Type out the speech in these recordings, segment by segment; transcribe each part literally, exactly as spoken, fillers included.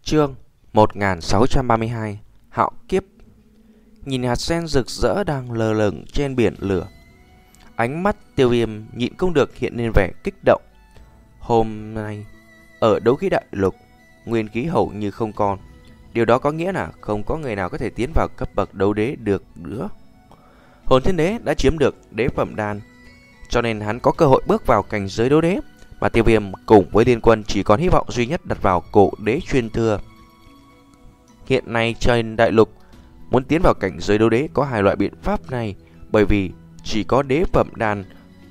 Chương một nghìn sáu trăm ba mươi hai. Hạo kiếp. Nhìn hạt sen rực rỡ đang lơ lửng trên biển lửa, ánh mắt Tiêu Viêm nhịn không được hiện lên vẻ kích động. Hôm nay ở đấu khí đại lục, nguyên khí hầu như không còn. Điều đó có nghĩa là không có người nào có thể tiến vào cấp bậc đấu đế được nữa. Hồn Thiên Đế đã chiếm được đế phẩm đan, cho nên hắn có cơ hội bước vào cảnh giới đấu đế. Mà Tiêu Viêm cùng với Liên Quân chỉ còn hy vọng duy nhất đặt vào cổ đế truyền thừa. Hiện nay trên đại lục, muốn tiến vào cảnh giới đấu đế có hai loại biện pháp này, bởi vì chỉ có đế phẩm đan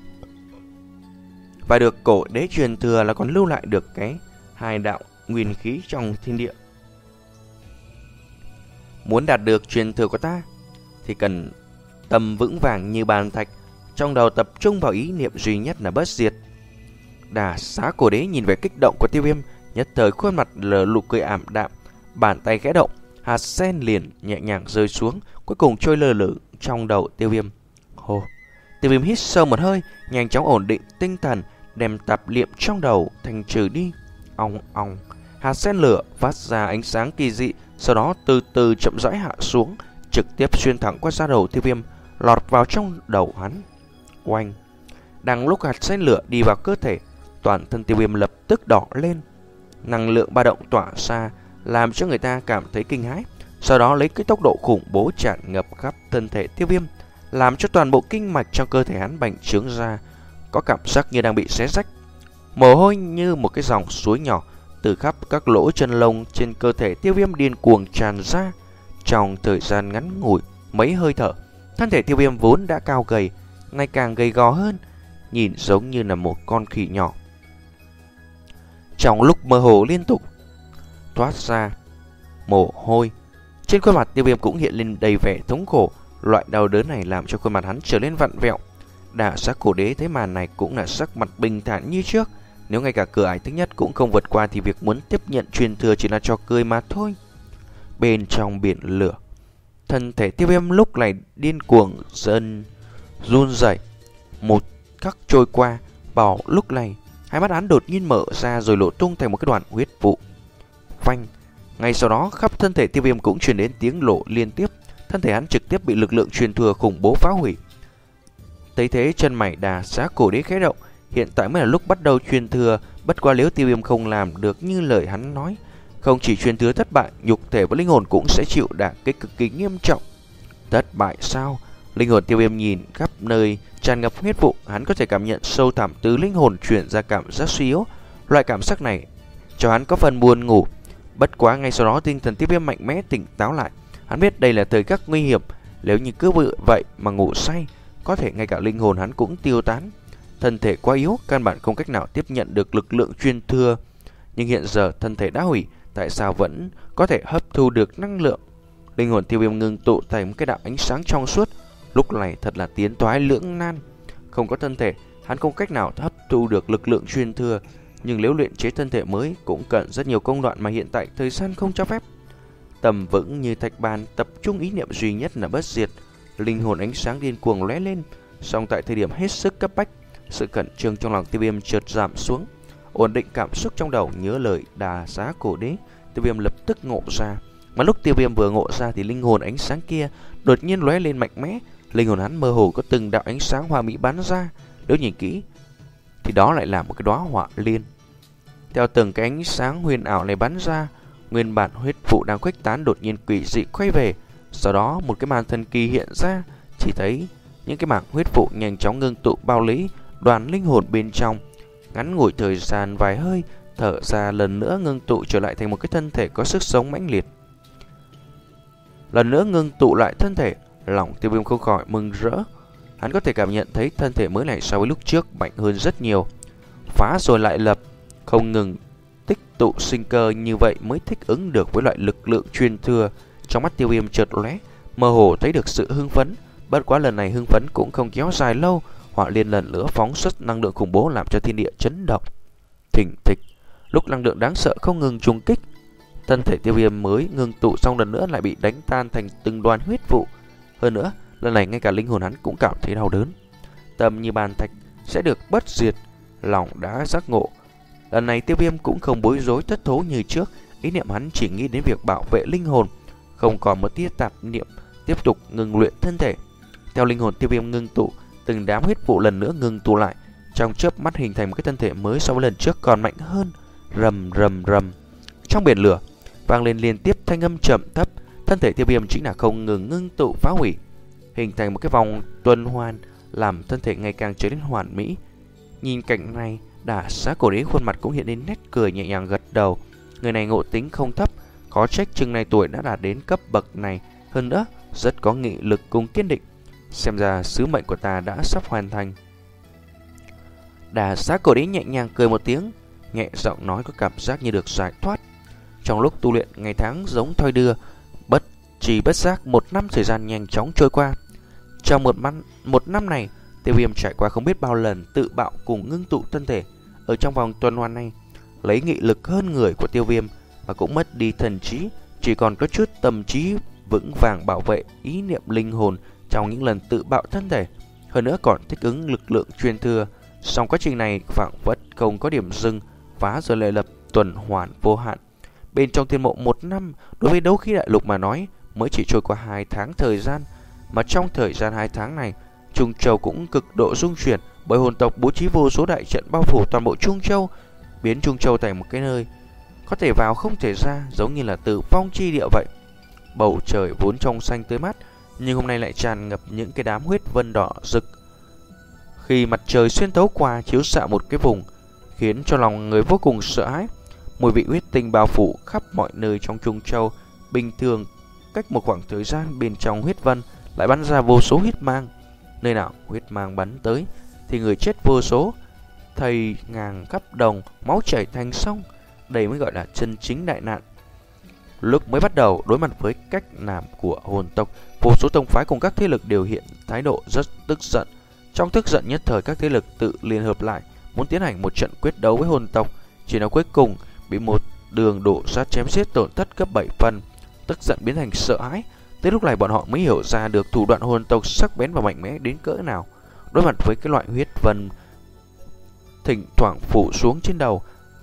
và được cổ đế truyền thừa là còn lưu lại được cái hai đạo nguyên khí trong thiên địa. Muốn đạt được truyền thừa của ta thì cần tâm vững vàng như bàn thạch, trong đầu tập trung vào ý niệm duy nhất là bất diệt. Đà Xá Cổ Đế nhìn về kích động của Tiêu Viêm, nhất thời khuôn mặt lờ lụ cười ảm đạm, bàn tay khẽ động, hạt sen liền nhẹ nhàng rơi xuống, cuối cùng trôi lơ lửng trong đầu Tiêu Viêm. Hô! Tiêu Viêm hít sâu một hơi, nhanh chóng ổn định tinh thần, đem tạp niệm trong đầu thanh trừ đi. Ong ong, hạt sen lửa phát ra ánh sáng kỳ dị, sau đó từ từ chậm rãi hạ xuống, trực tiếp xuyên thẳng qua da đầu Tiêu Viêm, lọt vào trong đầu hắn. Oanh! Đang lúc hạt sen lửa đi vào cơ thể, toàn thân Tiêu Viêm lập tức đỏ lên. Năng lượng ba động tỏa ra làm cho người ta cảm thấy kinh hãi. Sau đó lấy cái tốc độ khủng bố tràn ngập khắp thân thể Tiêu Viêm, làm cho toàn bộ kinh mạch trong cơ thể hắn bành trướng ra, có cảm giác như đang bị xé rách. Mồ hôi như một cái dòng suối nhỏ từ khắp các lỗ chân lông trên cơ thể Tiêu Viêm điên cuồng tràn ra. Trong thời gian ngắn ngủi mấy hơi thở, thân thể Tiêu Viêm vốn đã cao gầy, ngày càng gầy gò hơn, nhìn giống như là một con khỉ nhỏ. Trong lúc mơ hồ liên tục toát ra mồ hôi, trên khuôn mặt Tiêu Viêm cũng hiện lên đầy vẻ thống khổ. Loại đau đớn này làm cho khuôn mặt hắn trở nên vặn vẹo. Đả Xá Cổ Đế thấy màn này cũng là sắc mặt bình thản như trước. Nếu ngay cả cửa ải thứ nhất cũng không vượt qua thì việc muốn tiếp nhận truyền thừa chỉ là trò cười mà thôi. Bên trong biển lửa, thân thể Tiêu Viêm lúc này điên cuồng dần run rẩy. Một khắc trôi qua, bảo lúc này hai mắt hắn đột nhiên mở ra rồi lộ tung thành một cái đoàn huyết vụ. Phanh! Ngay sau đó khắp thân thể Tiêu Viêm cũng truyền đến tiếng lộ liên tiếp. Thân thể hắn trực tiếp bị lực lượng truyền thừa khủng bố phá hủy. Thấy thế, chân mày Đà Xá Cổ Đế khẽ động. Hiện tại mới là lúc bắt đầu truyền thừa. Bất quá nếu Tiêu Viêm không làm được như lời hắn nói, không chỉ truyền thừa thất bại, nhục thể và linh hồn cũng sẽ chịu đả kích cực kỳ nghiêm trọng. Thất bại sao? Linh hồn Tiêu Viêm nhìn khắp nơi tràn ngập huyết vụ, hắn có thể cảm nhận sâu thẳm từ linh hồn truyền ra cảm giác suy yếu. Loại cảm giác này cho hắn có phần buồn ngủ. Bất quá ngay sau đó tinh thần Tiêu Viêm mạnh mẽ tỉnh táo lại. Hắn biết đây là thời khắc nguy hiểm, nếu như cứ vậy mà ngủ say, có thể ngay cả linh hồn hắn cũng tiêu tán. Thân thể quá yếu, căn bản không cách nào tiếp nhận được lực lượng truyền thừa. Nhưng hiện giờ thân thể đã hủy, tại sao vẫn có thể hấp thu được năng lượng? Linh hồn Tiêu Viêm ngưng tụ thành một cái đạo ánh sáng trong suốt. Lúc này thật là tiến thoái lưỡng nan. Không có thân thể, hắn không cách nào hấp thu được lực lượng truyền thừa. Nhưng nếu luyện chế thân thể mới cũng cần rất nhiều công đoạn mà hiện tại thời gian không cho phép. Tầm vững như thạch bàn, tập trung ý niệm duy nhất là bất diệt. Linh hồn ánh sáng điên cuồng lóe lên. Song tại thời điểm hết sức cấp bách, sự khẩn trương trong lòng Tiêu Viêm chợt giảm xuống. Ổn định cảm xúc trong đầu, nhớ lời Đà Xá Cổ Đế, Tiêu Viêm lập tức ngộ ra. Mà lúc Tiêu Viêm vừa ngộ ra thì linh hồn ánh sáng kia đột nhiên lóe lên mạnh mẽ. Linh hồn hắn mơ hồ có từng đạo ánh sáng hoa mỹ bắn ra. Nếu nhìn kỹ thì đó lại là một cái đóa họa liên. Theo từng cái ánh sáng huyền ảo này bắn ra, nguyên bản huyết vụ đang khuếch tán đột nhiên quỷ dị quay về. Sau đó một cái màn thần kỳ hiện ra, chỉ thấy những cái mảng huyết vụ nhanh chóng ngưng tụ bao lấy đoàn linh hồn bên trong. Ngắn ngủi thời gian vài hơi, thở ra lần nữa ngưng tụ trở lại thành một cái thân thể có sức sống mãnh liệt. Lần nữa ngưng tụ lại thân thể, lòng Tiêu Viêm không khỏi mừng rỡ. Hắn có thể cảm nhận thấy thân thể mới này so với lúc trước mạnh hơn rất nhiều. Phá rồi lại lập, không ngừng tích tụ sinh cơ, như vậy mới thích ứng được với loại lực lượng truyền thừa. Trong mắt Tiêu Viêm chợt lóe, mơ hồ thấy được sự hưng phấn. Bất quá lần này hưng phấn cũng không kéo dài lâu, họa liên lần nữa phóng xuất năng lượng khủng bố làm cho thiên địa chấn động. Thình thịch, lúc năng lượng đáng sợ không ngừng trùng kích, thân thể Tiêu Viêm mới ngưng tụ xong lần nữa lại bị đánh tan thành từng đoàn huyết vụ. Hơn nữa, lần này ngay cả linh hồn hắn cũng cảm thấy đau đớn. Tâm như bàn thạch sẽ được bất diệt, lòng đã giác ngộ. Lần này Tiêu Viêm cũng không bối rối thất thố như trước, ý niệm hắn chỉ nghĩ đến việc bảo vệ linh hồn, không còn một tia tạp niệm, tiếp tục ngừng luyện thân thể. Theo linh hồn Tiêu Viêm ngưng tụ, từng đám huyết vụ lần nữa ngưng tụ lại, trong chớp mắt hình thành một cái thân thể mới so với lần trước còn mạnh hơn. Rầm rầm rầm, trong biển lửa vang lên liên tiếp thanh âm trầm thấp. Thân thể Tiêu Viêm chính là không ngừng ngưng tụ phá hủy, hình thành một cái vòng tuần hoàn, làm thân thể ngày càng trở nên hoàn mỹ. Nhìn cảnh này, Đả Xá Cổ Đế khuôn mặt cũng hiện lên nét cười nhẹ nhàng gật đầu. Người này ngộ tính không thấp, có trách chừng này tuổi đã đạt đến cấp bậc này, hơn nữa rất có nghị lực cùng kiên định. Xem ra sứ mệnh của ta đã sắp hoàn thành. Đả Xá Cổ Đế nhẹ nhàng cười một tiếng, nhẹ giọng nói có cảm giác như được giải thoát. Trong lúc tu luyện, ngày tháng giống thoi đưa, bất trì bất giác một năm thời gian nhanh chóng trôi qua. Trong một, man, một năm này, Tiêu Viêm trải qua không biết bao lần tự bạo cùng ngưng tụ thân thể. Ở trong vòng tuần hoàn này, lấy nghị lực hơn người của Tiêu Viêm mà cũng mất đi thần trí, chỉ còn có chút tâm trí vững vàng bảo vệ ý niệm linh hồn trong những lần tự bạo thân thể, hơn nữa còn thích ứng lực lượng truyền thừa. Song quá trình này phảng phất không có điểm dừng, phá rồi lại lập tuần hoàn vô hạn. Bên trong thiên mộ một năm, đối với đấu khí đại lục mà nói, mới chỉ trôi qua hai tháng thời gian, mà trong thời gian hai tháng này, Trung Châu cũng cực độ rung chuyển, bởi hồn tộc bố trí vô số đại trận bao phủ toàn bộ Trung Châu, biến Trung Châu thành một cái nơi có thể vào không thể ra, giống như là tử vong chi địa vậy. Bầu trời vốn trong xanh tươi mát, nhưng hôm nay lại tràn ngập những cái đám huyết vân đỏ rực. Khi mặt trời xuyên thấu qua chiếu xạ một cái vùng, khiến cho lòng người vô cùng sợ hãi. Mùi vị huyết tinh bao phủ khắp mọi nơi trong Trung Châu. Bình thường cách một khoảng thời gian, bên trong huyết vân lại bắn ra vô số huyết mang. Nơi nào huyết mang bắn tới thì người chết vô số, thây ngàn khắp đồng, máu chảy thành sông. Đây mới gọi là chân chính đại nạn. Lúc mới bắt đầu đối mặt với cách làm của hồn tộc, vô số tông phái cùng các thế lực đều hiện thái độ rất tức giận. Trong tức giận nhất thời, các thế lực tự liên hợp lại, muốn tiến hành một trận quyết đấu với hồn tộc. Chỉ là cuối cùng bị một đường đổ sát chém giết, tổn thất gấp bảy phần. Tức giận biến thành sợ hãi. Tới lúc này bọn họ mới hiểu ra được thủ đoạn hồn tộc sắc bén và mạnh mẽ đến cỡ nào. Đối mặt với cái loại huyết vân thỉnh thoảng phủ xuống trên đầu,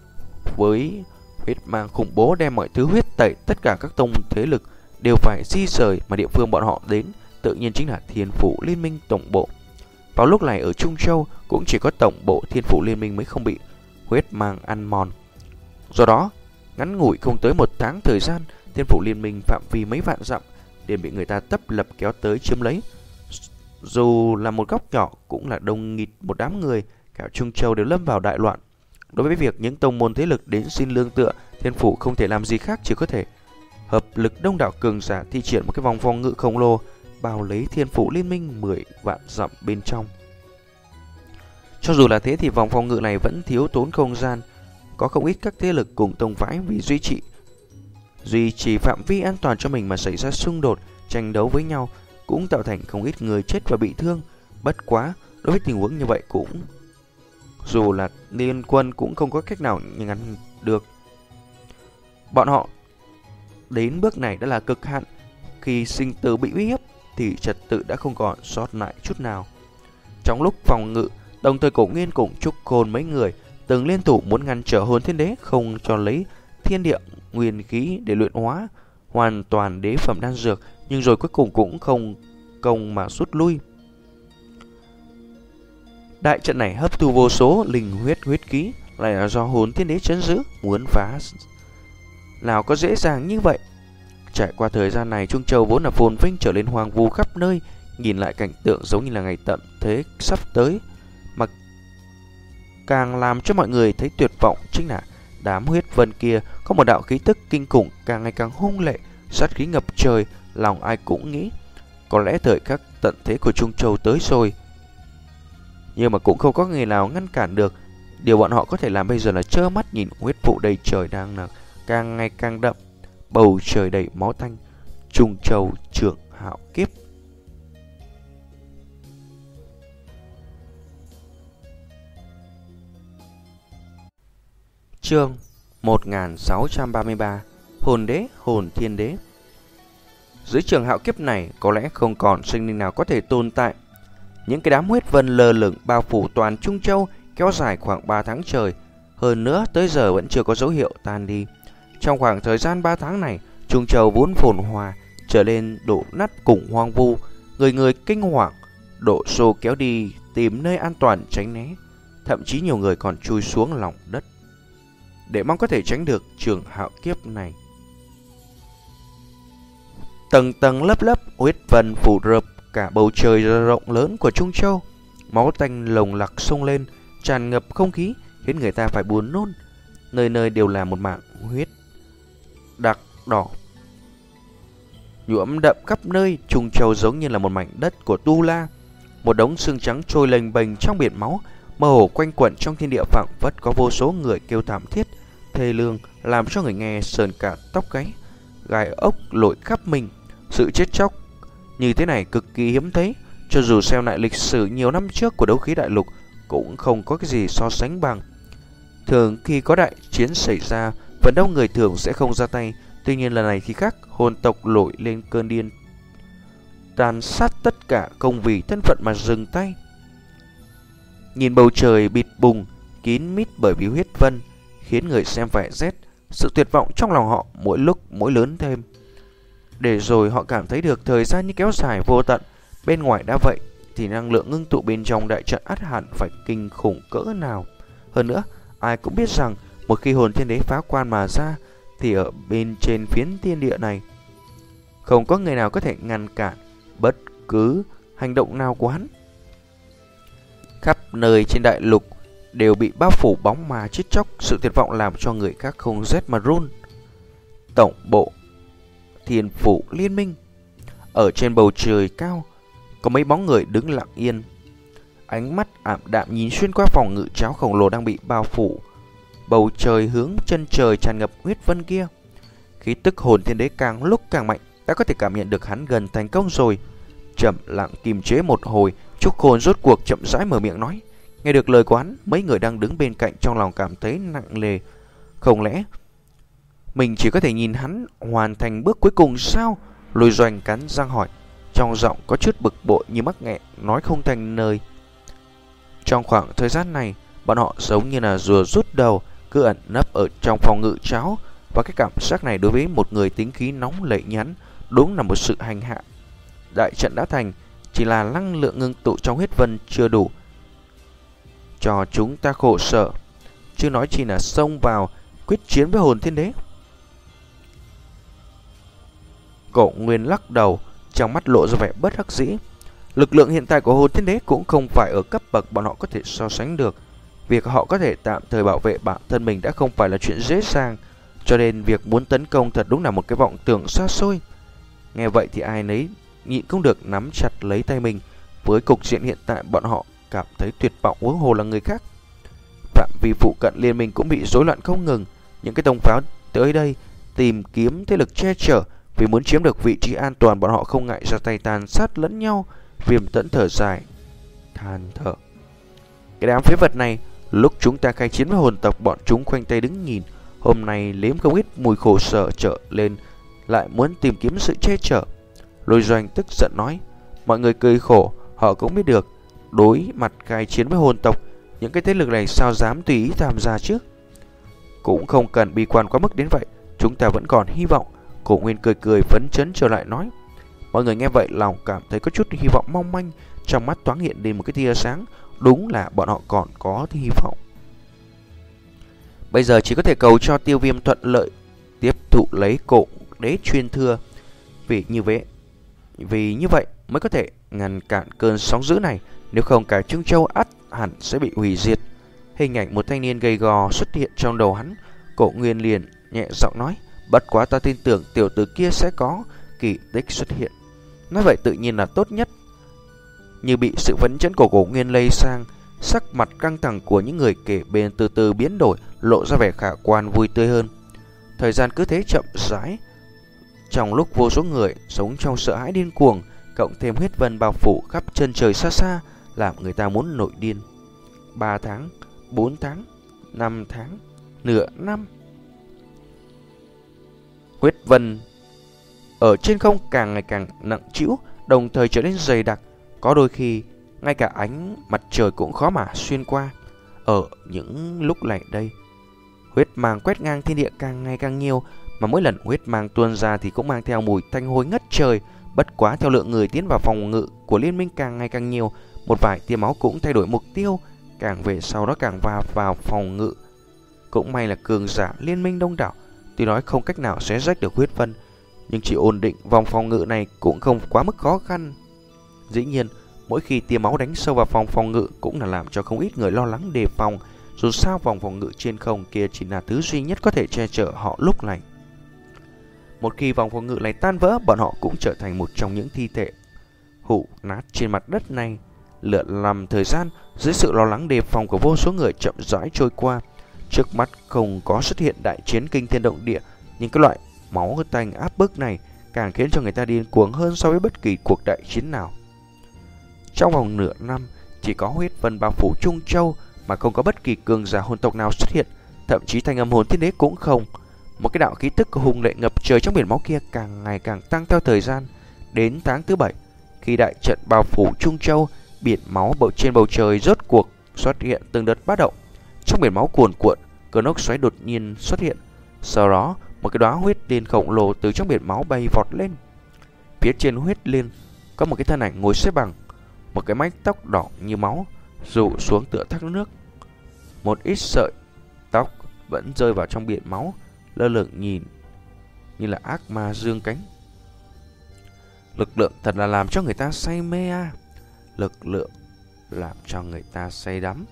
với huyết mang khủng bố đem mọi thứ huyết tẩy, tất cả các tông thế lực đều phải di rời, mà địa phương bọn họ đến tự nhiên chính là Thiên Phủ Liên Minh tổng bộ. Vào lúc này ở Trung Châu cũng chỉ có tổng bộ Thiên Phủ Liên Minh mới không bị huyết mang ăn mòn. Do đó, ngắn ngủi không tới một tháng thời gian, Thiên Phủ Liên Minh phạm vi mấy vạn dặm liền bị người ta tấp lập kéo tới chiếm lấy. Dù là một góc nhỏ cũng là đông nghịt một đám người, cả Trung Châu đều lâm vào đại loạn. Đối với việc những tông môn thế lực đến xin lương tựa, Thiên Phủ không thể làm gì khác, chỉ có thể hợp lực đông đảo cường giả thi triển một cái vòng phòng ngự khổng lồ bao lấy Thiên Phủ Liên Minh mười vạn dặm bên trong. Cho dù là thế thì vòng phòng ngự này vẫn thiếu tốn không gian, có không ít các thế lực cùng tông phái vì duy trì duy trì phạm vi an toàn cho mình mà xảy ra xung đột, tranh đấu với nhau, cũng tạo thành không ít người chết và bị thương. Bất quá, đối với tình huống như vậy cũng dù là liên quân cũng không có cách nào ngăn được. Bọn họ đến bước này đã là cực hạn. Khi sinh tử bị uy hiếp thì trật tự đã không còn sót lại chút nào. Trong lúc phòng ngự, đồng thời Cổ Nghiên cùng Trúc Khôn mấy người từng liên thủ muốn ngăn trở Hồn Thiên Đế không cho lấy thiên địa nguyên khí để luyện hóa hoàn toàn đế phẩm đan dược, nhưng rồi cuối cùng cũng không công mà rút lui. Đại trận này hấp thu vô số linh huyết huyết khí, lại là do Hồn Thiên Đế trấn giữ, muốn phá nào có dễ dàng như vậy. Trải qua thời gian này, Trung Châu vốn là phồn vinh trở lên hoang vu khắp nơi, nhìn lại cảnh tượng giống như là ngày tận thế sắp tới. Mà càng làm cho mọi người thấy tuyệt vọng chính là đám huyết vân kia có một đạo khí tức kinh khủng, càng ngày càng hung lệ, sát khí ngập trời. Lòng ai cũng nghĩ có lẽ thời khắc tận thế của Trung Châu tới rồi, nhưng mà cũng không có người nào ngăn cản được. Điều bọn họ có thể làm bây giờ là trơ mắt nhìn huyết vụ đầy trời đang là càng ngày càng đậm, bầu trời đầy máu tanh. Trung Châu trưởng hạo kiếp. Chương một nghìn sáu trăm ba mươi ba. Hồn Đế, Hồn Thiên Đế. Dưới trường hạo kiếp này có lẽ không còn sinh linh nào có thể tồn tại. Những cái đám huyết vân lơ lửng bao phủ toàn Trung Châu, kéo dài khoảng ba tháng trời. Hơn nữa tới giờ vẫn chưa có dấu hiệu tan đi. Trong khoảng thời gian ba tháng này, Trung Châu vốn phồn hoa trở nên đổ nát cùng hoang vu, người người kinh hoàng, đổ xô kéo đi tìm nơi an toàn tránh né. Thậm chí nhiều người còn chui xuống lòng đất để mong có thể tránh được trường hạo kiếp này. Tầng tầng lớp lớp huyết vân phủ rợp cả bầu trời rộng lớn của Trung Châu. Máu tanh lồng lặc sông lên, tràn ngập không khí, khiến người ta phải buồn nôn. Nơi nơi đều là một mảng huyết đặc đỏ nhuộm đậm khắp nơi. Trung Châu giống như là một mảnh đất của Tu La, một đống xương trắng trôi lênh bềnh trong biển máu, mơ hồ quanh quẩn trong thiên địa, phảng phất có vô số người kêu thảm thiết thê lương, làm cho người nghe sờn cả tóc gáy, gai ốc lội khắp mình. Sự chết chóc như thế này cực kỳ hiếm thấy, cho dù xem lại lịch sử nhiều năm trước của đấu khí đại lục cũng không có cái gì so sánh bằng. Thường khi có đại chiến xảy ra, phần đông người thường sẽ không ra tay. Tuy nhiên lần này thì khác, hồn tộc nổi lên cơn điên, tàn sát tất cả không vì thân phận mà dừng tay. Nhìn bầu trời bịt bùng, kín mít bởi vì huyết vân, khiến người xem phải rét. Sự tuyệt vọng trong lòng họ mỗi lúc mỗi lớn thêm. Để rồi họ cảm thấy được thời gian như kéo dài vô tận. Bên ngoài đã vậy thì năng lượng ngưng tụ bên trong đại trận ắt hẳn phải kinh khủng cỡ nào. Hơn nữa, ai cũng biết rằng một khi hồn thiên đế phá quan mà ra thì ở bên trên phiến thiên địa này không có người nào có thể ngăn cản bất cứ hành động nào của hắn. Khắp nơi trên đại lục đều bị bao phủ bóng ma chết chóc, sự tuyệt vọng làm cho người khác không rét mà run. Tổng bộ Thiên Phủ Liên Minh. Ở trên bầu trời cao có mấy bóng người đứng lặng yên, ánh mắt ảm đạm nhìn xuyên qua phòng ngự cháo khổng lồ đang bị bao phủ bầu trời hướng chân trời tràn ngập huyết vân kia. Khí tức hồn thiên đế càng lúc càng mạnh, đã có thể cảm nhận được hắn gần thành công rồi. Chậm lặng kiềm chế một hồi, Trúc Khôn rốt cuộc chậm rãi mở miệng nói. Nghe được lời của hắn, mấy người đang đứng bên cạnh trong lòng cảm thấy nặng nề. Không lẽ mình chỉ có thể nhìn hắn hoàn thành bước cuối cùng sao? Lôi Doanh cắn răng hỏi, trong giọng có chút bực bội như mắc nghẹn, nói không thành lời. Trong khoảng thời gian này, bọn họ giống như là rùa rút đầu, cứ ẩn nấp ở trong phòng ngự cháo. Và cái cảm giác này đối với một người tính khí nóng lệ nhắn đúng là một sự hành hạ. Đại trận đã thành, chỉ là năng lượng ngưng tụ trong huyết vân chưa đủ cho chúng ta khổ sở, chứ nói chỉ là xông vào quyết chiến với hồn thiên đế. Cổ Nguyên lắc đầu, trong mắt lộ ra vẻ bất đắc dĩ. Lực lượng hiện tại của hồn thiên đế cũng không phải ở cấp bậc bọn họ có thể so sánh được. Việc họ có thể tạm thời bảo vệ bản thân mình đã không phải là chuyện dễ dàng, cho nên việc muốn tấn công thật đúng là một cái vọng tưởng xa xôi. Nghe vậy thì ai nấy nhịn không được nắm chặt lấy tay mình. Với cục diện hiện tại, bọn họ cảm thấy tuyệt vọng, huống hồ là người khác. Phạm vi phụ cận liên minh cũng bị rối loạn không ngừng. Những cái tông pháo tới đây tìm kiếm thế lực che chở, vì muốn chiếm được vị trí an toàn, bọn họ không ngại ra tay tàn sát lẫn nhau. Viêm Tẫn thở dài, than thở. Cái đám phế vật này, lúc chúng ta khai chiến với hồn tộc, bọn chúng khoanh tay đứng nhìn. Hôm nay nếm không ít mùi khổ sở trở lên, lại muốn tìm kiếm sự che chở. Lôi Doanh tức giận nói. Mọi người cười khổ, họ cũng biết được đối mặt khai chiến với hồn tộc, những cái thế lực này sao dám tùy ý tham gia chứ. Cũng không cần bi quan quá mức đến vậy, chúng ta vẫn còn hy vọng. Cổ Nguyên cười cười phấn chấn trở lại nói. Mọi người nghe vậy lòng cảm thấy có chút hy vọng mong manh, trong mắt thoáng hiện lên một cái tia sáng. Đúng là bọn họ còn có hy vọng. Bây giờ chỉ có thể cầu cho Tiêu Viêm thuận lợi tiếp thụ lấy cổ đế truyền thừa, vì như vậy vì như vậy mới có thể ngăn cản cơn sóng dữ này. Nếu không cả Trung Châu ắt hẳn sẽ bị hủy diệt. Hình ảnh một thanh niên gầy gò xuất hiện trong đầu hắn. Cổ Nguyên liền nhẹ giọng nói, bất quá ta tin tưởng tiểu tử kia sẽ có kỳ tích xuất hiện. Nói vậy tự nhiên là tốt nhất. Như bị sự phấn chấn của Cổ Nguyên lây sang, sắc mặt căng thẳng của những người kể bên từ từ biến đổi, lộ ra vẻ khả quan vui tươi hơn. Thời gian cứ thế chậm rãi. Trong lúc vô số người sống trong sợ hãi điên cuồng, cộng thêm huyết vân bao phủ khắp chân trời xa xa, làm người ta muốn nổi điên. Ba tháng, bốn tháng, năm tháng, nửa năm. Huyết vân ở trên không càng ngày càng nặng trĩu, đồng thời trở nên dày đặc. Có đôi khi ngay cả ánh mặt trời cũng khó mà xuyên qua. Ở những lúc này đây, Huyết mang quét ngang thiên địa càng ngày càng nhiều, mà mỗi lần huyết mang tuôn ra thì cũng mang theo mùi tanh hôi ngất trời. Bất quá theo lượng người tiến vào phòng ngự của liên minh càng ngày càng nhiều, một vài tia máu cũng thay đổi mục tiêu, càng về sau đó càng va vào phòng ngự. Cũng may là cường giả liên minh đông đảo, tuy nói không cách nào xé rách được huyết vân, nhưng chỉ ổn định vòng phòng ngự này cũng không quá mức khó khăn. Dĩ nhiên, mỗi khi tia máu đánh sâu vào phòng phòng ngự cũng là làm cho không ít người lo lắng đề phòng. Dù sao vòng phòng ngự trên không kia chỉ là thứ duy nhất có thể che chở họ lúc này. Một khi vòng phòng ngự này tan vỡ, bọn họ cũng trở thành một trong những thi thể hủ nát trên mặt đất này. Lượn lằm thời gian dưới sự lo lắng đề phòng của vô số người chậm rãi trôi qua. Trước mắt không có xuất hiện đại chiến kinh thiên động địa, nhưng cái loại máu tanh áp bức này càng khiến cho người ta điên cuồng hơn so với bất kỳ cuộc đại chiến nào. Trong vòng nửa năm, chỉ có huyết vân bao phủ Trung Châu mà không có bất kỳ cường giả hồn tộc nào xuất hiện, thậm chí thanh âm hồn thiên đế cũng không. Một cái đạo khí tức hùng lệ ngập trời trong biển máu kia càng ngày càng tăng theo thời gian. Đến tháng thứ bảy, khi đại trận bao phủ Trung Châu, biển máu bầu trên bầu trời rốt cuộc xuất hiện từng đợt bát động. Trong biển máu cuồn cuộn, cơn lốc xoáy đột nhiên xuất hiện. Sau đó, một cái đóa huyết liên khổng lồ từ trong biển máu bay vọt lên. Phía trên huyết liên có một cái thân ảnh ngồi xếp bằng, một cái mái tóc đỏ như máu rủ xuống tựa thác nước. Một ít sợi tóc vẫn rơi vào trong biển máu, lơ lửng nhìn như là ác ma dương cánh. Lực lượng thật là làm cho người ta say mê à. Lực lượng làm cho người ta say đắm.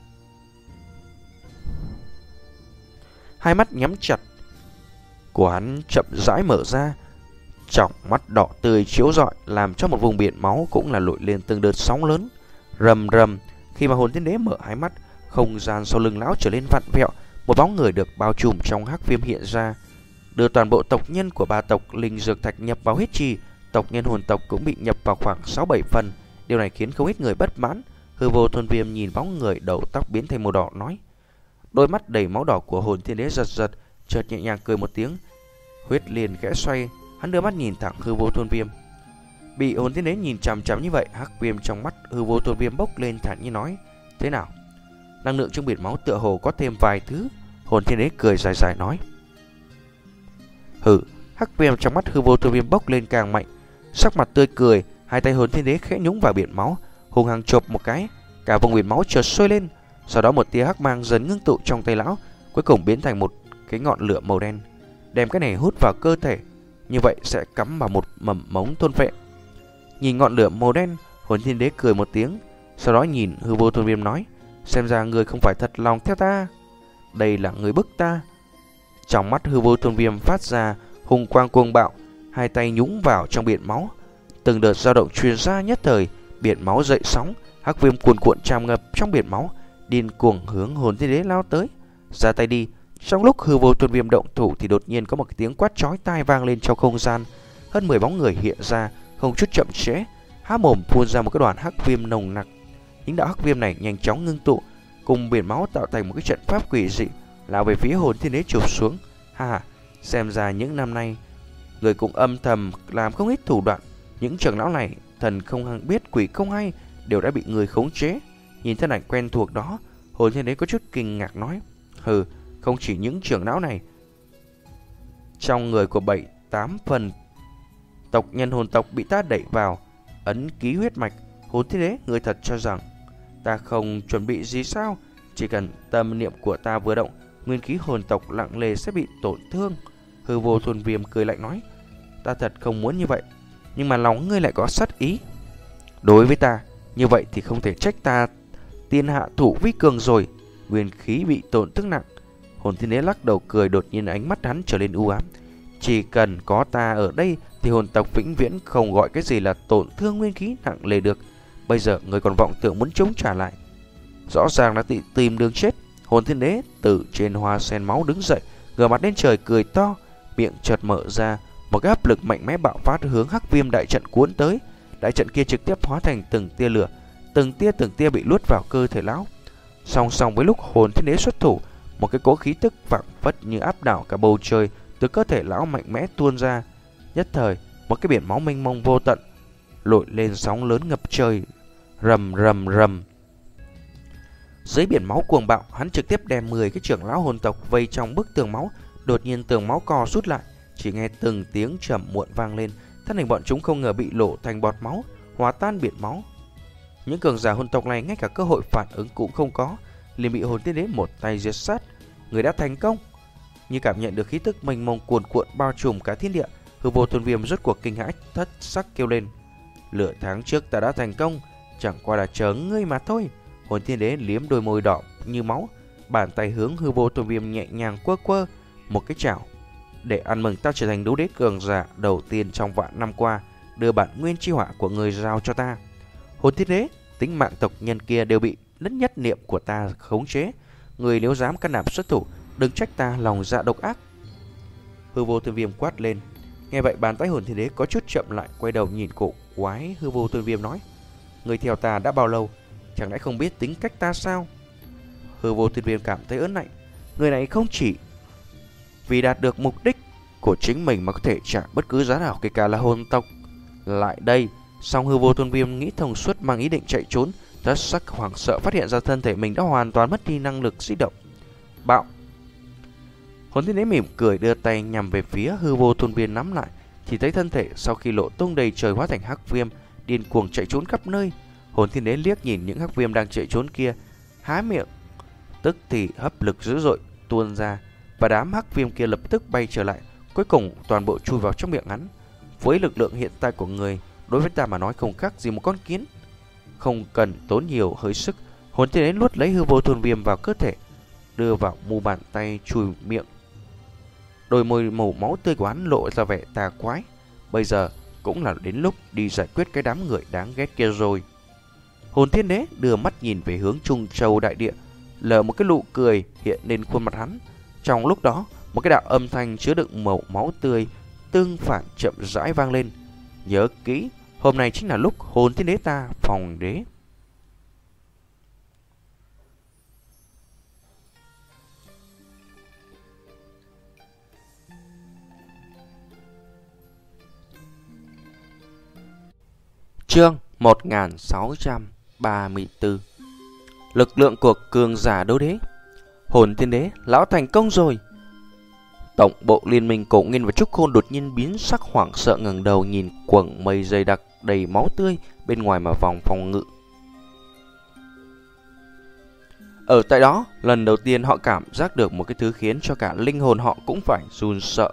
Hai mắt nhắm chặt của hắn chậm rãi mở ra, tròng mắt đỏ tươi chiếu rọi làm cho một vùng biển máu cũng là nổi lên từng đợt sóng lớn. Rầm rầm, khi mà hồn thiên đế mở hai mắt, không gian sau lưng lão trở lên vặn vẹo, một bóng người được bao trùm trong hắc viêm hiện ra, đưa toàn bộ tộc nhân của ba tộc linh dược thạch nhập vào huyết trì. Tộc nhân hồn tộc cũng bị nhập vào khoảng sáu bảy phần. Điều này khiến không ít người bất mãn. Hư Vô Thôn Viêm nhìn bóng người đầu tóc biến thành màu đỏ nói, đôi mắt đầy máu đỏ của hồn thiên đế giật giật, chợt nhẹ nhàng cười một tiếng. Huyết liền khẽ xoay, hắn đưa mắt nhìn thẳng Hư Vô Thôn Viêm. Bị hồn thiên đế nhìn chằm chằm như vậy, hắc viêm trong mắt Hư Vô Thôn Viêm bốc lên thản nhiên nói, thế nào? Năng lượng trong biển máu tựa hồ có thêm vài thứ. Hồn thiên đế cười dài dài nói, hừ. Hắc viêm trong mắt Hư Vô Thôn Viêm bốc lên càng mạnh, sắc mặt tươi cười, hai tay hồn thiên đế khẽ nhúng vào biển máu, hung hăng chộp một cái, cả vùng biển máu chợt sôi lên. Sau đó một tia hắc mang dần ngưng tụ trong tay lão, cuối cùng biến thành một cái ngọn lửa màu đen, đem cái này hút vào cơ thể, như vậy sẽ cắm vào một mầm mống thôn phệ. Nhìn ngọn lửa màu đen, hồn thiên đế cười một tiếng, sau đó nhìn Hư Vô Thôn Viêm nói, xem ra người không phải thật lòng theo ta, đây là người bức ta. Trong mắt Hư Vô Thôn Viêm phát ra hùng quang cuồng bạo, hai tay nhúng vào trong biển máu, từng đợt dao động truyền ra, nhất thời biển máu dậy sóng, hắc viêm cuồn cuộn tràn ngập trong biển máu, điên cuồng hướng hồn thiên đế lao tới. Ra tay đi. Trong lúc Hư Vô Thôn Viêm động thủ thì đột nhiên có một cái tiếng quát chói tai vang lên trong không gian. Hơn mười bóng người hiện ra, không chút chậm trễ, há mồm phun ra một cái đoàn hắc viêm nồng nặc. Những đạo hắc viêm này nhanh chóng ngưng tụ, cùng biển máu tạo thành một cái trận pháp quỷ dị, lao về phía hồn thiên đế chụp xuống. Ha ha, xem ra những năm nay người cũng âm thầm làm không ít thủ đoạn. Những trưởng lão này thần không biết quỷ không hay, đều đã bị người khống chế. Nhìn thân ảnh quen thuộc đó, hồn thiên đế có chút kinh ngạc nói, hừ, không chỉ những trưởng lão này, trong người của bảy tám phần tộc nhân hồn tộc bị ta đẩy vào ấn ký huyết mạch. Hồn thiên đế, người thật cho rằng ta không chuẩn bị gì sao? Chỉ cần tâm niệm của ta vừa động, nguyên khí hồn tộc lặng lề sẽ bị tổn thương. Hư Vô Thôn Viêm cười lạnh nói, ta thật không muốn như vậy, nhưng mà lòng ngươi lại có sát ý đối với ta, như vậy thì không thể trách ta tiên hạ thủ vi cường rồi. Nguyên khí bị tổn thương nặng. Hồn thiên đế lắc đầu cười, đột nhiên ánh mắt hắn trở lên u ám. Chỉ cần có ta ở đây thì hồn tộc vĩnh viễn không gọi cái gì là tổn thương nguyên khí nặng lề được. Bây giờ người còn vọng tưởng muốn chống trả lại, rõ ràng là tự tìm đường chết. Hồn thiên đế từ trên hoa sen máu đứng dậy, ngửa mặt lên trời cười to, miệng chợt mở ra, một cái áp lực mạnh mẽ bạo phát hướng hắc viêm đại trận cuốn tới. Đại trận kia trực tiếp hóa thành từng tia lửa, từng tia từng tia bị luốt vào cơ thể lão. Song song với lúc hồn thiên đế xuất thủ, một cái cỗ khí tức phảng phất như áp đảo cả bầu trời từ cơ thể lão mạnh mẽ tuôn ra. Nhất thời, một cái biển máu mênh mông vô tận nổi lên sóng lớn ngập trời, rầm rầm rầm. Dưới biển máu cuồng bạo, hắn trực tiếp đem mười cái trưởng lão hồn tộc vây trong bức tường máu. Đột nhiên tường máu co rút lại, chỉ nghe từng tiếng trầm muộn vang lên. Thân hình bọn chúng không ngờ bị lộ thành bọt máu, hóa tan biển máu. Những cường giả hồn tộc này ngay cả cơ hội phản ứng cũng không có, liền bị hồn tiên đế một tay diệt sát. Người đã thành công. Như cảm nhận được khí tức mênh mông cuồn cuộn bao trùm cả thiên địa, Hư Vô Tôn Viêm rốt cuộc kinh hãi thất sắc kêu lên: lửa tháng trước ta đã thành công, chẳng qua là chờ ngươi mà thôi. Hồn tiên đế liếm đôi môi đỏ như máu, bàn tay hướng Hư Vô Tôn Viêm nhẹ nhàng quơ quơ một cái chảo, để ăn mừng ta trở thành đấu đế cường giả đầu tiên trong vạn năm qua. Đưa bản nguyên chi hỏa của người giao cho ta. Hồn tiên đế, tính mạng tộc nhân kia đều bị đất nhất niệm của ta khống chế. Người nếu dám can đảm xuất thủ, đừng trách ta lòng dạ độc ác. Hư Vô Tôn Viêm quát lên. Nghe vậy bàn tay hồn thiên đế có chút chậm lại, quay đầu nhìn cổ quái Hư Vô Tôn Viêm nói: người theo ta đã bao lâu, chẳng lẽ không biết tính cách ta sao? Hư Vô Tôn Viêm cảm thấy ớn lạnh. Người này không chỉ vì đạt được mục đích của chính mình mà có thể trả bất cứ giá nào, kể cả là hồn tộc lại đây. Song Hư Vô Tôn Viêm nghĩ thông suốt, mang ý định chạy trốn, thất sắc hoảng sợ phát hiện ra thân thể mình đã hoàn toàn mất đi năng lực di động. Bạo! Hồn thiên đế mỉm cười đưa tay nhằm về phía Hư Vô Tôn Viêm nắm lại, thì thấy thân thể sau khi lộ tung đầy trời hóa thành hắc viêm, điên cuồng chạy trốn khắp nơi. Hồn thiên đế liếc nhìn những hắc viêm đang chạy trốn kia, há miệng, tức thì hấp lực dữ dội tuôn ra, và đám hắc viêm kia lập tức bay trở lại, cuối cùng toàn bộ chui vào trong miệng hắn. Với lực lượng hiện tại của người, đối với ta mà nói không khác gì một con kiến. Không cần tốn nhiều hơi sức, hồn thiên đế nuốt lấy Hư Vô Tôn Viêm vào cơ thể, đưa vào mu bàn tay chùi miệng. Đôi môi màu máu tươi của hắn lộ ra vẻ tà quái. Bây giờ cũng là đến lúc đi giải quyết cái đám người đáng ghét kia rồi. Hồn thiên đế đưa mắt nhìn về hướng Trung Châu đại địa, lờ một cái nụ cười hiện lên khuôn mặt hắn. Trong lúc đó, một cái đạo âm thanh chứa đựng màu máu tươi tương phản chậm rãi vang lên. Nhớ kỹ, hôm nay chính là lúc hồn thiên đế ta phòng đế. Chương một nghìn sáu trăm ba mươi tư. Lực lượng của cường giả đấu đế. Hồn thiên đế, lão thành công rồi. Tổng bộ liên minh Cổ Nguyên và Trúc Khôn đột nhiên biến sắc, hoảng sợ ngẩng đầu nhìn quầng mây dày đặc đầy máu tươi bên ngoài mà vòng phòng ngự. Ở tại đó, lần đầu tiên họ cảm giác được một cái thứ khiến cho cả linh hồn họ cũng phải run sợ.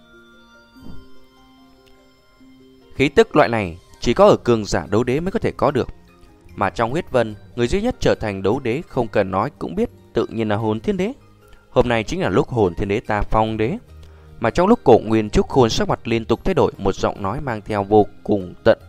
Khí tức loại này chỉ có ở cường giả đấu đế mới có thể có được. Mà trong huyết vân, người duy nhất trở thành đấu đế không cần nói cũng biết, tự nhiên là hồn thiên đế. Hôm nay chính là lúc hồn thiên đế ta phong đế. Mà trong lúc Cổ Nguyên Trúc Khôn sắc mặt liên tục thay đổi, một giọng nói mang theo vô cùng tận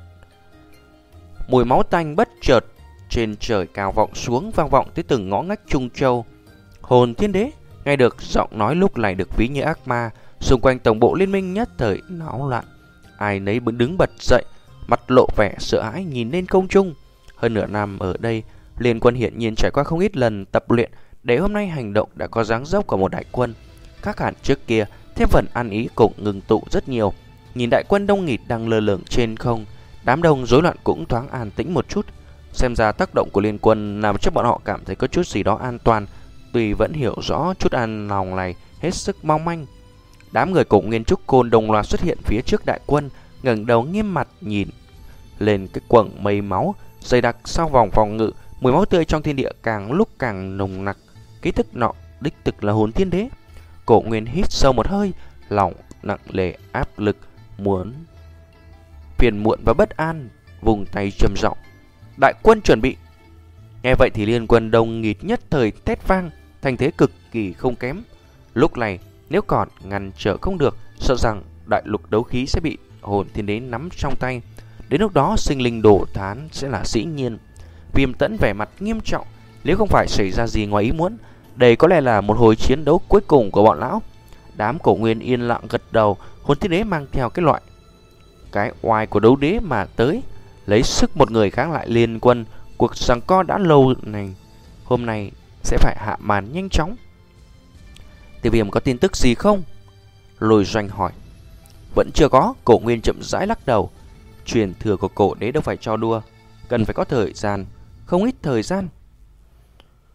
mùi máu tanh bất chợt trên trời cao vọng xuống, vang vọng tới từng ngõ ngách Trung Châu. Hồn thiên đế nghe được giọng nói lúc này được ví như ác ma, xung quanh tổng bộ liên minh nhất thời náo loạn. Ai nấy đứng bật dậy, mặt lộ vẻ sợ hãi nhìn lên không trung. Hơn nửa năm ở đây, Liên Quân hiện nhiên trải qua không ít lần tập luyện, để hôm nay hành động đã có dáng dấp của một đại quân. Khác hẳn trước kia, thêm phần ăn ý cũng ngừng tụ rất nhiều. Nhìn đại quân đông nghịt đang lơ lửng trên không, đám đông rối loạn cũng thoáng an tĩnh một chút. Xem ra tác động của Liên Quân làm cho bọn họ cảm thấy có chút gì đó an toàn, tuy vẫn hiểu rõ chút an lòng này hết sức mong manh. Đám người Cổ Nguyên Trúc Khôn đồng loạt xuất hiện phía trước đại quân, ngẩng đầu nghiêm mặt nhìn lên cái quầng mây máu dày đặc sau vòng phòng ngự. Mùi máu tươi trong thiên địa càng lúc càng nồng nặc. Ký thức nọ đích thực là hồn thiên đế. Cổ Nguyên hít sâu một hơi, lòng nặng nề áp lực, muốn phiền muộn và bất an, vùng tay trầm giọng: đại quân chuẩn bị. Nghe vậy thì Liên Quân đông nghịt nhất thời thét vang, thành thế cực kỳ không kém. Lúc này nếu còn ngăn trở không được, sợ rằng đại lục đấu khí sẽ bị hồn thiên đế nắm trong tay. Đến lúc đó sinh linh đổ thán sẽ là dĩ nhiên. Viêm Tẫn vẻ mặt nghiêm trọng, nếu không phải xảy ra gì ngoài ý muốn, đây có lẽ là một hồi chiến đấu cuối cùng của bọn lão. Đám Cổ Nguyên yên lặng gật đầu. Hồn thiên đế mang theo cái loại cái oai của đấu đế mà tới, lấy sức một người kháng lại Liên Quân. Cuộc giằng co đã lâu này hôm nay sẽ phải hạ màn nhanh chóng. Tiêu Viêm có tin tức gì không? Lôi Doanh hỏi. Vẫn chưa có. Cổ Nguyên chậm rãi lắc đầu. Truyền thừa của cổ đế đâu phải cho đùa, cần phải có thời gian, không ít thời gian.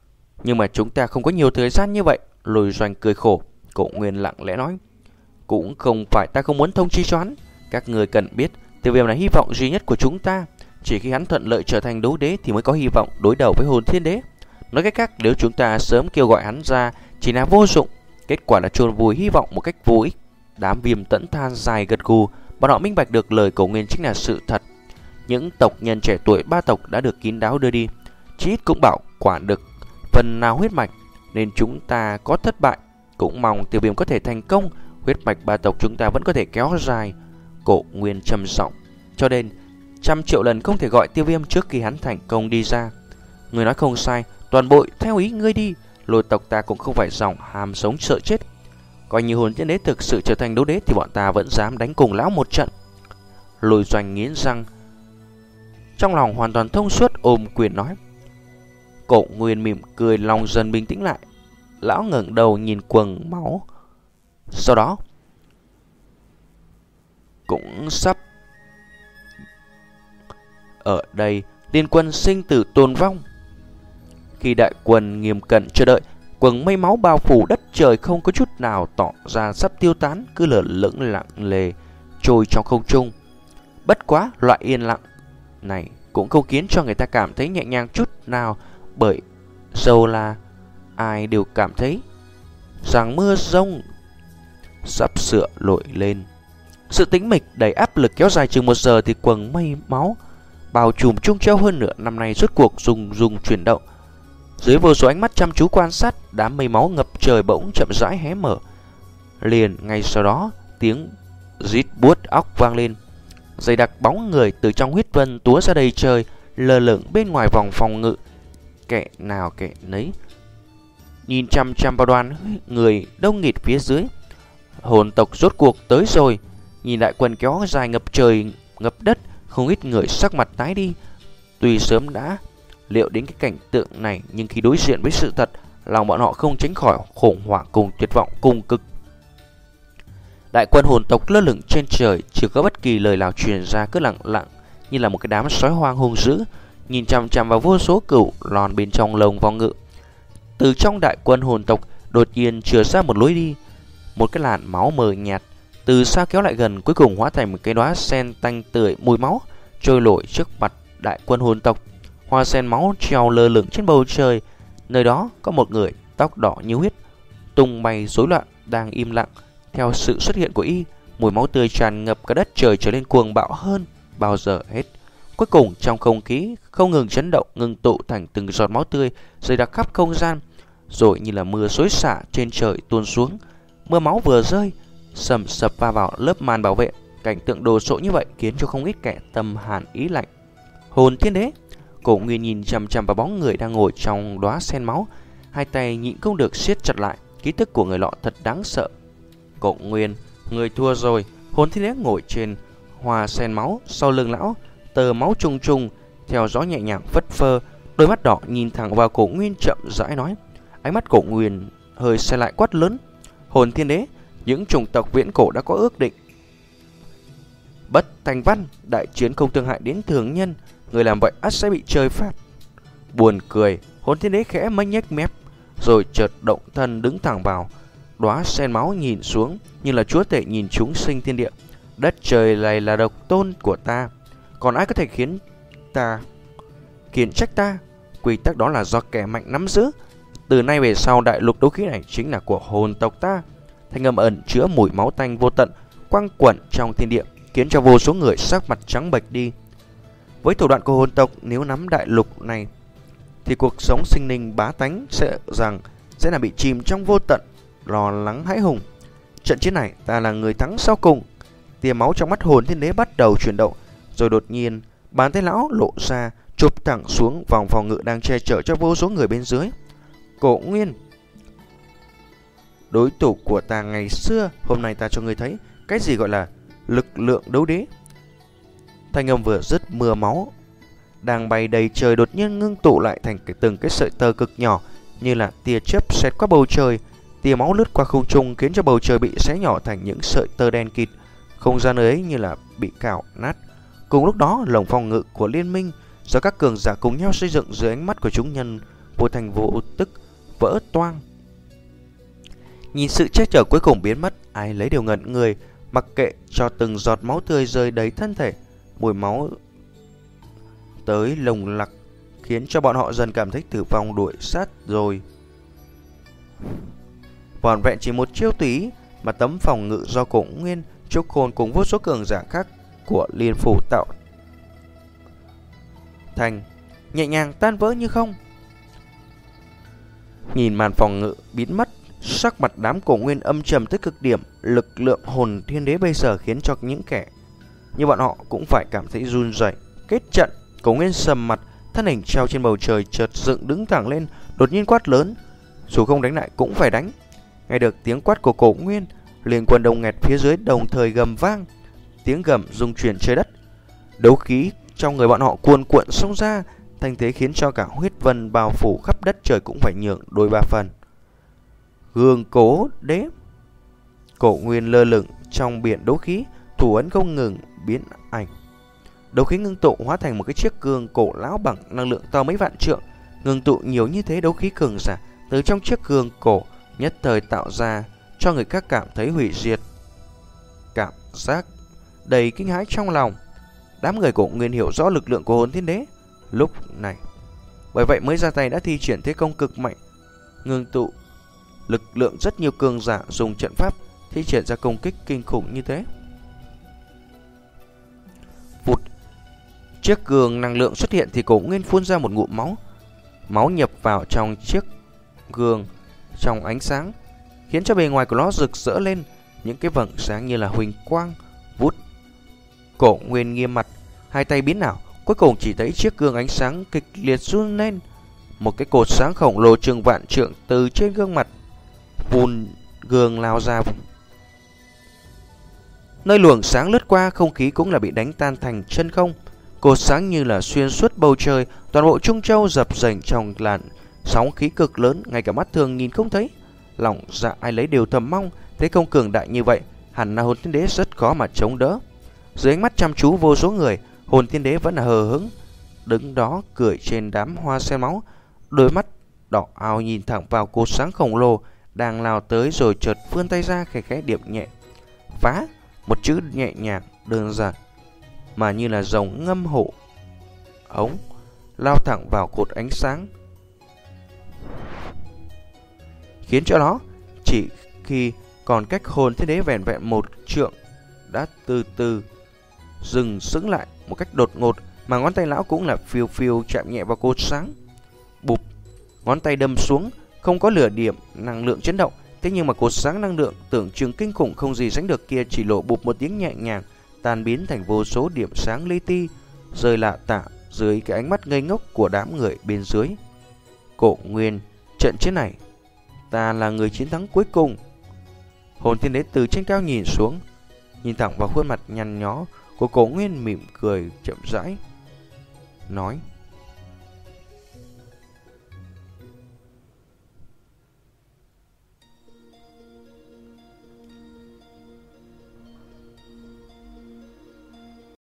Nhưng mà chúng ta không có nhiều thời gian như vậy. Lôi Doanh cười khổ. Cổ Nguyên lặng lẽ nói, cũng không phải ta không muốn thông chi cho hắn. Các người cần biết, Tiêu Viêm là hy vọng duy nhất của chúng ta. Chỉ khi hắn thuận lợi trở thành đấu đế thì mới có hy vọng đối đầu với Hồn Thiên Đế. Nói cách khác, nếu chúng ta sớm kêu gọi hắn ra chỉ là vô dụng. Kết quả là chôn vùi hy vọng một cách vô ích. Đám Viêm Tẫn than dài gật gù. Bọn họ minh bạch được lời Cổ Nguyên chính là sự thật. Những tộc nhân trẻ tuổi ba tộc đã được kín đáo đưa đi, chí ít cũng bảo quản được phần nào huyết mạch, nên chúng ta có thất bại cũng mong Tiêu Viêm có thể thành công. Huyết mạch ba tộc chúng ta vẫn có thể kéo dài. Cổ Nguyên trầm giọng, cho nên trăm triệu lần không thể gọi Tiêu Viêm trước khi hắn thành công đi ra. Người nói không sai, toàn bộ theo ý ngươi đi. Lôi tộc ta cũng không phải dòng ham sống sợ chết. Coi như Hồn Thiên Đế thực sự trở thành đấu đế thì bọn ta vẫn dám đánh cùng lão một trận. Lôi Doanh nghiến răng, trong lòng hoàn toàn thông suốt, ôm quyền nói. Cổ Nguyên mỉm cười, lòng dần bình tĩnh lại. Lão ngẩng đầu nhìn quầng máu, sau đó cũng sắp ở đây liên quân sinh tử tồn vong. Khi đại quân nghiêm cẩn chờ đợi, quầng mây máu bao phủ đất trời không có chút nào tỏ ra sắp tiêu tán, cứ lờ lững lặng lề trôi trong không trung. Bất quá loại yên lặng này cũng không khiến cho người ta cảm thấy nhẹ nhàng chút nào, bởi dầu là ai đều cảm thấy rằng mưa rông sắp sửa nổi lên. Sự tĩnh mịch đầy áp lực kéo dài chừng một giờ thì quầng mây máu bao trùm Trung Châu hơn nửa năm nay rốt cuộc rung rung chuyển động. Dưới vô số ánh mắt chăm chú quan sát, đám mây máu ngập trời bỗng chậm rãi hé mở. Liền ngay sau đó, tiếng rít buốt óc vang lên. Dày đặc bóng người từ trong huyết vân túa ra đầy trời, lơ lửng bên ngoài vòng phòng ngự. Kẻ nào kẻ nấy nhìn chăm chăm vào đoàn người đông nghịt phía dưới. Hồn tộc rốt cuộc tới rồi. Nhìn đại quân kéo dài ngập trời ngập đất, không ít người sắc mặt tái đi. Tuy sớm đã liệu đến cái cảnh tượng này, nhưng khi đối diện với sự thật, lòng bọn họ không tránh khỏi khủng hoảng cùng tuyệt vọng cùng cực. Đại quân hồn tộc lơ lửng trên trời, chưa có bất kỳ lời nào truyền ra, cứ lặng lặng như là một cái đám sói hoang hung dữ, nhìn chằm chằm vào vô số cửu lòn bên trong lồng vòng ngự. Từ trong đại quân hồn tộc đột nhiên chừa ra một lối đi, một cái làn máu mờ nhạt từ xa kéo lại gần, cuối cùng hóa thành một cái đóa sen tanh tươi mùi máu trôi nổi trước mặt đại quân hồn tộc. Hoa sen máu treo lơ lửng trên bầu trời, nơi đó có một người tóc đỏ như huyết, tung bay rối loạn đang im lặng. Theo sự xuất hiện của y, mùi máu tươi tràn ngập cả đất trời trở nên cuồng bạo hơn bao giờ hết. Cuối cùng trong không khí không ngừng chấn động, ngưng tụ thành từng giọt máu tươi dày đặc khắp không gian, rồi như là mưa xối xả trên trời tuôn xuống. Mưa máu vừa rơi, sầm sập va vào lớp màn bảo vệ. Cảnh tượng đồ sộ như vậy khiến cho không ít kẻ tâm hàn ý lạnh. Hồn Thiên Đế. Cổ Nguyên nhìn chằm chằm vào bóng người đang ngồi trong đóa sen máu, hai tay nhịn không được siết chặt lại. Ký tức của người lọ thật đáng sợ. Cổ Nguyên, người thua rồi. Hồn Thiên Đế ngồi trên hoa sen máu, sau lưng lão tờ máu trùng trùng theo gió nhẹ nhàng phất phơ, đôi mắt đỏ nhìn thẳng vào Cổ Nguyên chậm rãi nói. Ánh mắt Cổ Nguyên hơi xe lại quát lớn. Hồn Thiên Đế, những chủng tộc viễn cổ đã có ước định bất thành văn, đại chiến không thương hại đến thường nhân, người làm vậy ắt sẽ bị trời phạt. Buồn cười, Hồn Thiên Đế khẽ mấy nhếch mép, rồi chợt động thân đứng thẳng vào đóa sen máu, nhìn xuống như là chúa tể nhìn chúng sinh thiên địa. Đất trời này là độc tôn của ta, còn ai có thể khiến ta khiển trách ta? Quy tắc đó là do kẻ mạnh nắm giữ. Từ nay về sau, đại lục đấu khí này chính là của hồn tộc ta. Thanh âm ẩn chứa mùi máu tanh vô tận quăng quẩn trong thiên địa, khiến cho vô số người sắc mặt trắng bệch đi. Với thủ đoạn của hồn tộc, nếu nắm đại lục này thì cuộc sống sinh linh bá tánh sẽ rằng sẽ là bị chìm trong vô tận lo lắng hãi hùng. Trận chiến này ta là người thắng sau cùng. Tia máu trong mắt Hồn Thiên Đế bắt đầu chuyển động, rồi đột nhiên bàn tay lão lộ ra, chụp thẳng xuống vòng phòng ngự đang che chở cho vô số người bên dưới. Cổ Nguyên, đối thủ của ta ngày xưa, hôm nay ta cho ngươi thấy cái gì gọi là lực lượng đấu đế. Thanh âm vừa dứt, mưa máu đang bay đầy trời đột nhiên ngưng tụ lại thành cái từng cái sợi tơ cực nhỏ, như là tia chớp xẹt qua bầu trời. Tia máu lướt qua không trung khiến cho bầu trời bị xé nhỏ thành những sợi tơ đen kịt, không gian ấy như là bị cào nát. Cùng lúc đó, lồng phòng ngự của liên minh do các cường giả cùng nhau xây dựng dưới ánh mắt của chúng nhân vô thành vô tức vỡ toang. Nhìn sự che chở cuối cùng biến mất, ai lấy đều ngẩn người, mặc kệ cho từng giọt máu tươi rơi đầy thân thể. Mùi máu tới lồng lặc khiến cho bọn họ dần cảm thấy tử vong đuổi sát rồi. Vỏn vẹn chỉ một chiêu túy mà tấm phòng ngự do Cổ Nguyên, Trúc Khôn cùng vô số cường giả khác của Liên Phủ tạo thành nhẹ nhàng tan vỡ như không. Nhìn màn phòng ngự biến mất, sắc mặt đám Cổ Nguyên âm trầm tới cực điểm. Lực lượng hồn thiên đế bây giờ khiến cho những kẻ như bọn họ cũng phải cảm thấy run rẩy. Kết trận, Cổ Nguyên sầm mặt, thân hình treo trên bầu trời chợt dựng đứng thẳng lên, đột nhiên quát lớn, dù không đánh lại cũng phải đánh. Nghe được tiếng quát của Cổ Nguyên, liền quân đông nghẹt phía dưới đồng thời gầm vang, tiếng gầm rung chuyển trời đất. Đấu khí trong người bọn họ cuồn cuộn xông ra, thanh thế khiến cho cả huyết vân bao phủ khắp đất trời cũng phải nhượng đôi ba phần. Gương Cố Đế. Cổ Nguyên lơ lửng trong biển đấu khí, thủ ấn không ngừng biến ảnh. Đấu khí ngưng tụ hóa thành một cái chiếc gương cổ lão bằng năng lượng to mấy vạn trượng. Ngưng tụ nhiều như thế đấu khí cường giả từ trong chiếc gương cổ nhất thời tạo ra cho người khác cảm thấy hủy diệt, cảm giác đầy kinh hãi trong lòng. Đám người Cổ Nguyên hiểu rõ lực lượng của hồn thiên đế lúc này, bởi vậy mới ra tay đã thi triển thế công cực mạnh, ngưng tụ lực lượng rất nhiều cường giả dùng trận pháp thi triển ra công kích kinh khủng như thế. Vụt, chiếc gương năng lượng xuất hiện thì Cổ Nguyên phun ra một ngụm máu. Máu nhập vào trong chiếc gương trong ánh sáng, khiến cho bề ngoài của nó rực rỡ lên những cái vầng sáng như là huỳnh quang. Vút, Cổ Nguyên nghiêm mặt, hai tay biến ảo, cuối cùng chỉ thấy chiếc gương ánh sáng kịch liệt run lên. Một cái cột sáng khổng lồ chừng vạn trượng từ trên gương mặt vùn gương lao ra. Nơi luồng sáng lướt qua, không khí cũng là bị đánh tan thành chân không. Cột sáng như là xuyên suốt bầu trời, toàn bộ Trung Châu dập dềnh trong làn sóng khí cực lớn, ngay cả mắt thường nhìn không thấy. Lòng dạ ai lấy đều thầm mong, thế công cường đại như vậy, hẳn là hồn thiên đế rất khó mà chống đỡ. Dưới ánh mắt chăm chú vô số người, hồn thiên đế vẫn là hờ hững, đứng đó cười trên đám hoa sen máu, đôi mắt đỏ ao nhìn thẳng vào cột sáng khổng lồ đang lao tới, rồi chợt vươn tay ra khẽ khẽ điểm nhẹ. Phá, một chữ nhẹ nhàng đơn giản mà như là rồng ngâm hộ ống lao thẳng vào cột ánh sáng, khiến cho nó chỉ khi còn cách hồn thiên đế vẻn vẹn một trượng đã từ từ dừng sững lại một cách đột ngột, mà ngón tay lão cũng là phiêu phiêu chạm nhẹ vào cột sáng. Bụp, ngón tay đâm xuống, không có lửa điểm năng lượng chấn động, thế nhưng mà cột sáng năng lượng tưởng chừng kinh khủng không gì sánh được kia chỉ lộ bụp một tiếng nhẹ nhàng, tan biến thành vô số điểm sáng li ti, rơi lạ tả dưới cái ánh mắt ngây ngốc của đám người bên dưới. Cổ Nguyên, trận chiến này ta là người chiến thắng cuối cùng. Hồn thiên đế từ trên cao nhìn xuống, nhìn thẳng vào khuôn mặt nhăn nhó của Cổ Nguyên, mỉm cười chậm rãi nói: